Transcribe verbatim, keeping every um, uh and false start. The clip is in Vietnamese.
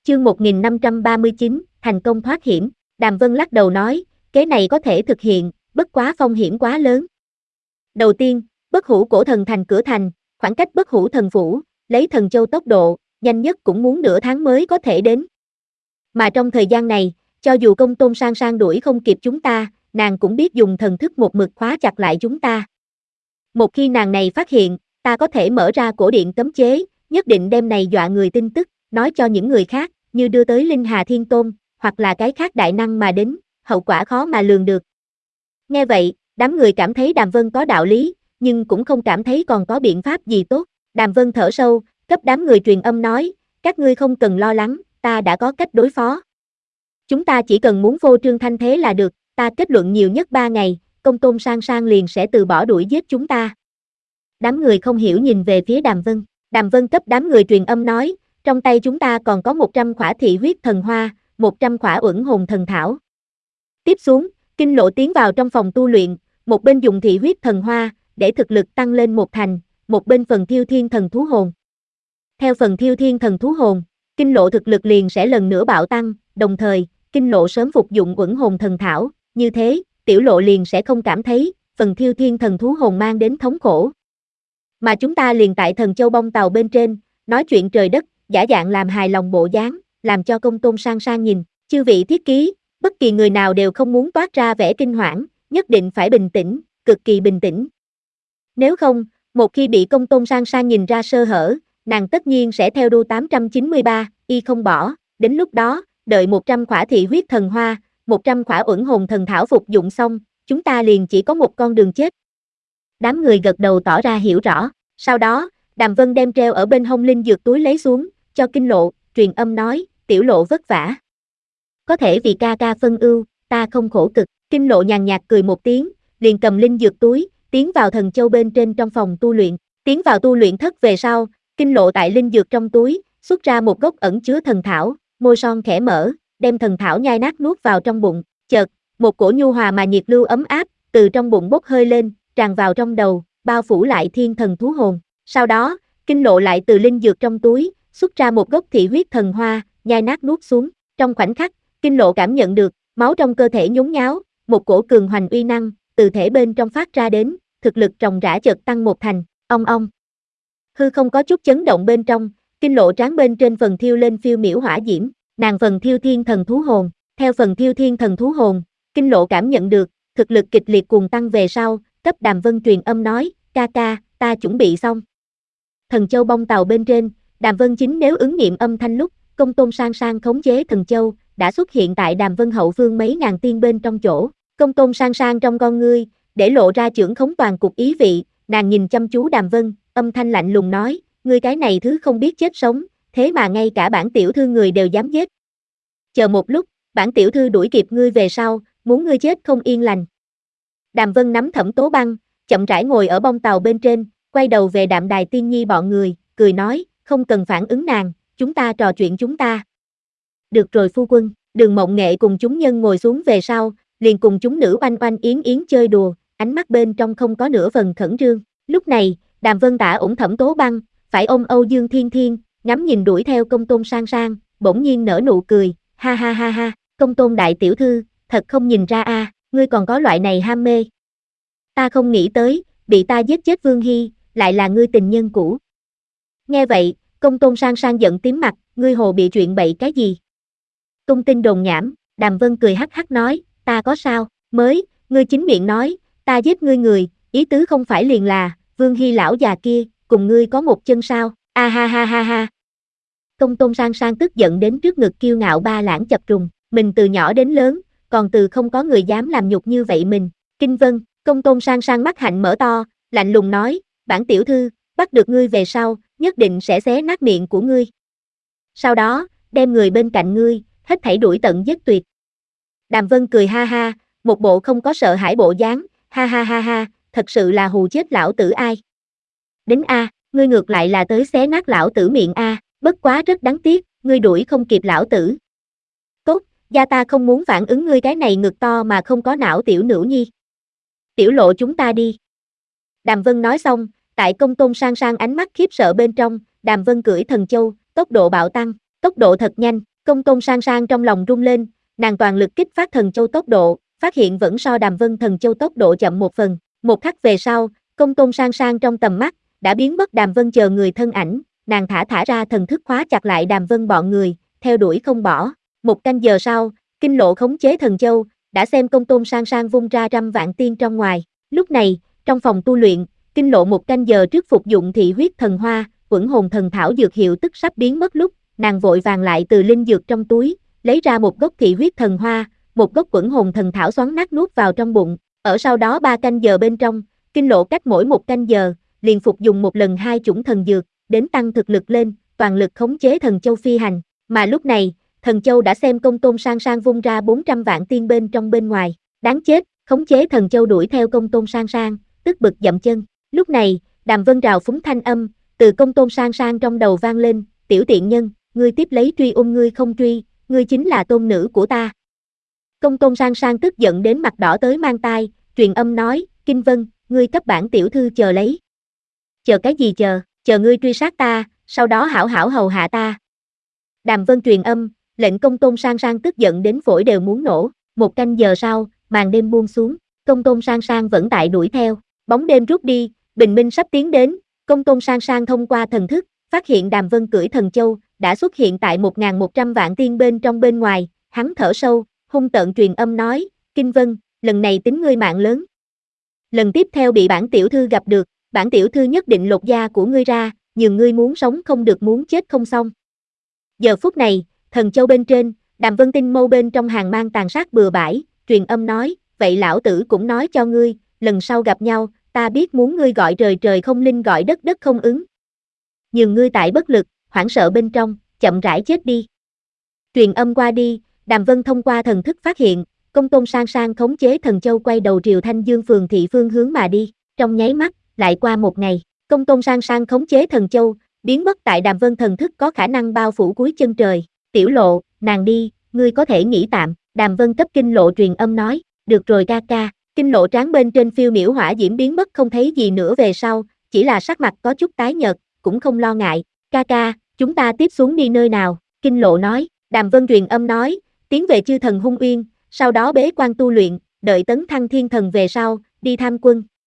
Chương một nghìn năm trăm ba mươi chín, thành công thoát hiểm. Đàm Vân lắc đầu nói, kế này có thể thực hiện, bất quá phong hiểm quá lớn. Đầu tiên, Bất Hủ Cổ Thần Thành cửa thành, khoảng cách Bất Hủ Thần Phủ, lấy Thần Châu tốc độ, nhanh nhất cũng muốn nửa tháng mới có thể đến. Mà trong thời gian này, cho dù Công Tôn Sang Sang đuổi không kịp chúng ta, nàng cũng biết dùng thần thức một mực khóa chặt lại chúng ta. Một khi nàng này phát hiện, ta có thể mở ra cổ điện cấm chế, nhất định đem này dọa người tin tức, nói cho những người khác, như đưa tới Linh Hà Thiên Tôn, hoặc là cái khác đại năng mà đến, hậu quả khó mà lường được. Nghe vậy, đám người cảm thấy Đàm Vân có đạo lý, nhưng cũng không cảm thấy còn có biện pháp gì tốt. Đàm Vân thở sâu, cấp đám người truyền âm nói, các ngươi không cần lo lắng, ta đã có cách đối phó. Chúng ta chỉ cần muốn phô trương thanh thế là được, ta kết luận nhiều nhất ba ngày, Công Tôn Sang Sang liền sẽ từ bỏ đuổi giết chúng ta. Đám người không hiểu nhìn về phía Đàm Vân. Đàm Vân cấp đám người truyền âm nói, trong tay chúng ta còn có một trăm khỏa thị huyết thần hoa, một trăm khỏa uẩn hồn thần thảo. Tiếp xuống, Kinh Lộ tiến vào trong phòng tu luyện, một bên dùng thị huyết thần hoa, để thực lực tăng lên một thành, một bên phần thiêu thiên thần thú hồn. Theo phần thiêu thiên thần thú hồn, Kinh Lộ thực lực liền sẽ lần nữa bạo tăng, đồng thời, Kinh Lộ sớm phục dụng uẩn hồn thần thảo, như thế, Tiểu Lộ liền sẽ không cảm thấy, phần thiêu thiên thần thú hồn mang đến thống khổ. Mà chúng ta liền tại Thần Châu bong tàu bên trên, nói chuyện trời đất, giả dạng làm hài lòng bộ dáng, làm cho Công Tôn Sang Sang nhìn, chư vị thiết ký, bất kỳ người nào đều không muốn toát ra vẻ kinh hoảng, nhất định phải bình tĩnh, cực kỳ bình tĩnh. Nếu không, một khi bị Công Tôn Sang Sang nhìn ra sơ hở, nàng tất nhiên sẽ theo đu tám trăm chín mươi ba, y không bỏ, đến lúc đó, đợi một trăm khỏa thị huyết thần hoa, một trăm khỏa uẩn hồn thần thảo phục dụng xong, chúng ta liền chỉ có một con đường chết. Đám người gật đầu tỏ ra hiểu rõ, sau đó, Đàm Vân đem treo ở bên hông linh dược túi lấy xuống, cho Kinh Lộ, truyền âm nói, Tiểu Lộ vất vả. Có thể vì ca ca phân ưu, ta không khổ cực. Kinh Lộ nhàn nhạt cười một tiếng, liền cầm linh dược túi, tiến vào Thần Châu bên trên trong phòng tu luyện. Tiến vào tu luyện thất về sau, Kinh Lộ tại linh dược trong túi, xuất ra một gốc ẩn chứa thần thảo, môi son khẽ mở, đem thần thảo nhai nát nuốt vào trong bụng. Chợt, một cổ nhu hòa mà nhiệt lưu ấm áp, từ trong bụng bốc hơi lên, tràn vào trong đầu, bao phủ lại thiên thần thú hồn. Sau đó, Kinh Lộ lại từ linh dược trong túi, xuất ra một gốc thị huyết thần hoa, nhai nát nuốt xuống. Trong khoảnh khắc, Kinh Lộ cảm nhận được, máu trong cơ thể nhốn nháo, một cổ cường hoành uy năng, từ thể bên trong phát ra đến, thực lực ròng rã chợt tăng một thành, ong ong. Hư không có chút chấn động bên trong, Kinh Lộ trán bên trên phần thiêu lên phiêu miểu hỏa diễm, nàng phần thiêu thiên thần thú hồn, theo phần thiêu thiên thần thú hồn, Kinh Lộ cảm nhận được, thực lực kịch liệt cuồng tăng về sau, cấp Đàm Vân truyền âm nói, ca ca, ta chuẩn bị xong. Thần Châu bong tàu bên trên, Đàm Vân chính nếu ứng nghiệm âm thanh lúc, Công Tôn Sang Sang khống chế Thần Châu, đã xuất hiện tại Đàm Vân hậu phương mấy ngàn tiên bên trong chỗ. Công Tôn Sang Sang trong con ngươi, để lộ ra chưởng khống toàn cục ý vị, nàng nhìn chăm chú Đàm Vân, âm thanh lạnh lùng nói, ngươi cái này thứ không biết chết sống, thế mà ngay cả bản tiểu thư người đều dám giết. Chờ một lúc, bản tiểu thư đuổi kịp ngươi về sau, muốn ngươi chết không yên lành. Đàm Vân nắm Thẩm Tố Băng, chậm rãi ngồi ở bong tàu bên trên, quay đầu về Đạm Đài Tiên Nhi bọn người, cười nói, không cần phản ứng nàng, chúng ta trò chuyện chúng ta. Được rồi phu quân, Đường Mộng Nghệ cùng chúng nhân ngồi xuống về sau, liền cùng chúng nữ oanh oanh yến yến chơi đùa, ánh mắt bên trong không có nửa phần khẩn trương. Lúc này, Đàm Vân tả ủng Thẩm Tố Băng, phải ôm Âu Dương Thiên Thiên, ngắm nhìn đuổi theo Công Tôn Sang Sang, bỗng nhiên nở nụ cười, ha ha ha ha, Công Tôn đại tiểu thư, thật không nhìn ra a, à, ngươi còn có loại này ham mê. Ta không nghĩ tới, bị ta giết chết Vương Hy, lại là ngươi tình nhân cũ. Nghe vậy, Công Tôn Sang Sang giận tím mặt, ngươi hồ bị chuyện bậy cái gì? Tung tin đồn nhảm, Đàm Vân cười hắc hắc nói, ta có sao, mới, ngươi chính miệng nói, ta giết ngươi người, ý tứ không phải liền là, Vương Hy lão già kia, cùng ngươi có một chân sao, a ha ha ha ha. Công Tôn Sang Sang tức giận đến trước ngực kiêu ngạo ba lãng chập trùng, mình từ nhỏ đến lớn, còn từ không có người dám làm nhục như vậy mình. Kinh Vân, Công Tôn Sang Sang mắt hạnh mở to, lạnh lùng nói, bản tiểu thư, bắt được ngươi về sau, nhất định sẽ xé nát miệng của ngươi. Sau đó, đem người bên cạnh ngươi, hết thảy đuổi tận giết tuyệt. Đàm Vân cười ha ha, một bộ không có sợ hãi bộ dáng, ha ha ha ha, thật sự là hù chết lão tử ai. Đến a, ngươi ngược lại là tới xé nát lão tử miệng a, bất quá rất đáng tiếc, ngươi đuổi không kịp lão tử. Tốt, gia ta không muốn phản ứng ngươi cái này ngực to mà không có não tiểu nữ nhi. Tiểu Lộ chúng ta đi. Đàm Vân nói xong, tại Công Tôn Sang Sang ánh mắt khiếp sợ bên trong, Đàm Vân cưỡi Thần Châu, tốc độ bạo tăng, tốc độ thật nhanh, Công Tôn Sang Sang trong lòng rung lên, nàng toàn lực kích phát thần châu tốc độ, phát hiện vẫn so Đàm Vân thần châu tốc độ chậm một phần. Một khắc về sau, Công Tôn Sang Sang trong tầm mắt, đã biến mất Đàm Vân chờ người thân ảnh, nàng thả thả ra thần thức khóa chặt lại Đàm Vân bọn người, theo đuổi không bỏ. Một canh giờ sau, Kinh Lộ khống chế thần châu, đã xem Công Tôn Sang Sang vung ra trăm vạn tiên trong ngoài. Lúc này, trong phòng tu luyện, Kinh Lộ một canh giờ trước phục dụng thị huyết thần hoa, Quẩn hồn thần thảo dược hiệu tức sắp biến mất lúc, nàng vội vàng lại từ linh dược trong túi, lấy ra một gốc thị huyết thần hoa, một gốc Quẩn hồn thần thảo xoắn nát nuốt vào trong bụng. Ở sau đó ba canh giờ bên trong, Kinh Lộ cách mỗi một canh giờ, liền phục dùng một lần hai chủng thần dược, đến tăng thực lực lên, toàn lực khống chế thần châu phi hành. Mà lúc này, thần châu đã xem Công Tôn Sang Sang vung ra bốn trăm vạn tiên bên trong bên ngoài. Đáng chết, khống chế thần châu đuổi theo Công Tôn Sang Sang, tức bực dậm chân. Lúc này, Đàm Vân rào phúng thanh âm, từ Công Tôn Sang Sang trong đầu vang lên, tiểu tiện nhân, ngươi tiếp lấy truy ung ngươi không truy, ngươi chính là tôn nữ của ta. Công Tôn Sang Sang tức giận đến mặt đỏ tới mang tai, truyền âm nói, Kinh Vân, ngươi cấp bản tiểu thư chờ lấy. Chờ cái gì chờ, chờ ngươi truy sát ta, sau đó hảo hảo hầu hạ ta. Đàm Vân truyền âm, lệnh Công Tôn Sang Sang tức giận đến phổi đều muốn nổ. Một canh giờ sau, màn đêm buông xuống, Công Tôn Sang Sang vẫn tại đuổi theo. Bóng đêm rút đi, bình minh sắp tiến đến. Công Tôn Sang Sang thông qua thần thức, phát hiện Đàm Vân cưỡi thần châu, đã xuất hiện tại một nghìn một trăm vạn tiên bên trong bên ngoài. Hắn thở sâu, hung tợn truyền âm nói, Kinh Vân, lần này tính ngươi mạng lớn. Lần tiếp theo bị bản tiểu thư gặp được, bản tiểu thư nhất định lột da của ngươi ra, nhường ngươi muốn sống không được muốn chết không xong. Giờ phút này, thần châu bên trên, Đàm Vân tinh mâu bên trong hàng mang tàn sát bừa bãi, truyền âm nói, vậy lão tử cũng nói cho ngươi, lần sau gặp nhau, ta biết muốn ngươi gọi trời trời không linh gọi đất đất không ứng. Nhường ngươi tại bất lực, hoảng sợ bên trong, chậm rãi chết đi. Truyền âm qua đi, Đàm Vân thông qua thần thức phát hiện, Công Tôn Sang Sang khống chế thần châu quay đầu triều Thanh Dương phường thị phương hướng mà đi, trong nháy mắt, lại qua một ngày, Công Tôn Sang Sang khống chế thần châu, biến mất tại Đàm Vân thần thức có khả năng bao phủ cuối chân trời. Tiểu Lộ, nàng đi, ngươi có thể nghỉ tạm. Đàm Vân cấp Kinh Lộ truyền âm nói, được rồi ca ca. Kinh Lộ trán bên trên phiêu miểu hỏa diễm biến mất không thấy gì nữa về sau, chỉ là sắc mặt có chút tái nhợt, cũng không lo ngại. Ca ca, chúng ta tiếp xuống đi nơi nào? Kinh Lộ nói. Đàm Vân truyền âm nói, tiến về chư thần hung uyên, sau đó bế quan tu luyện, đợi tấn thăng thiên thần về sau, đi tham quân.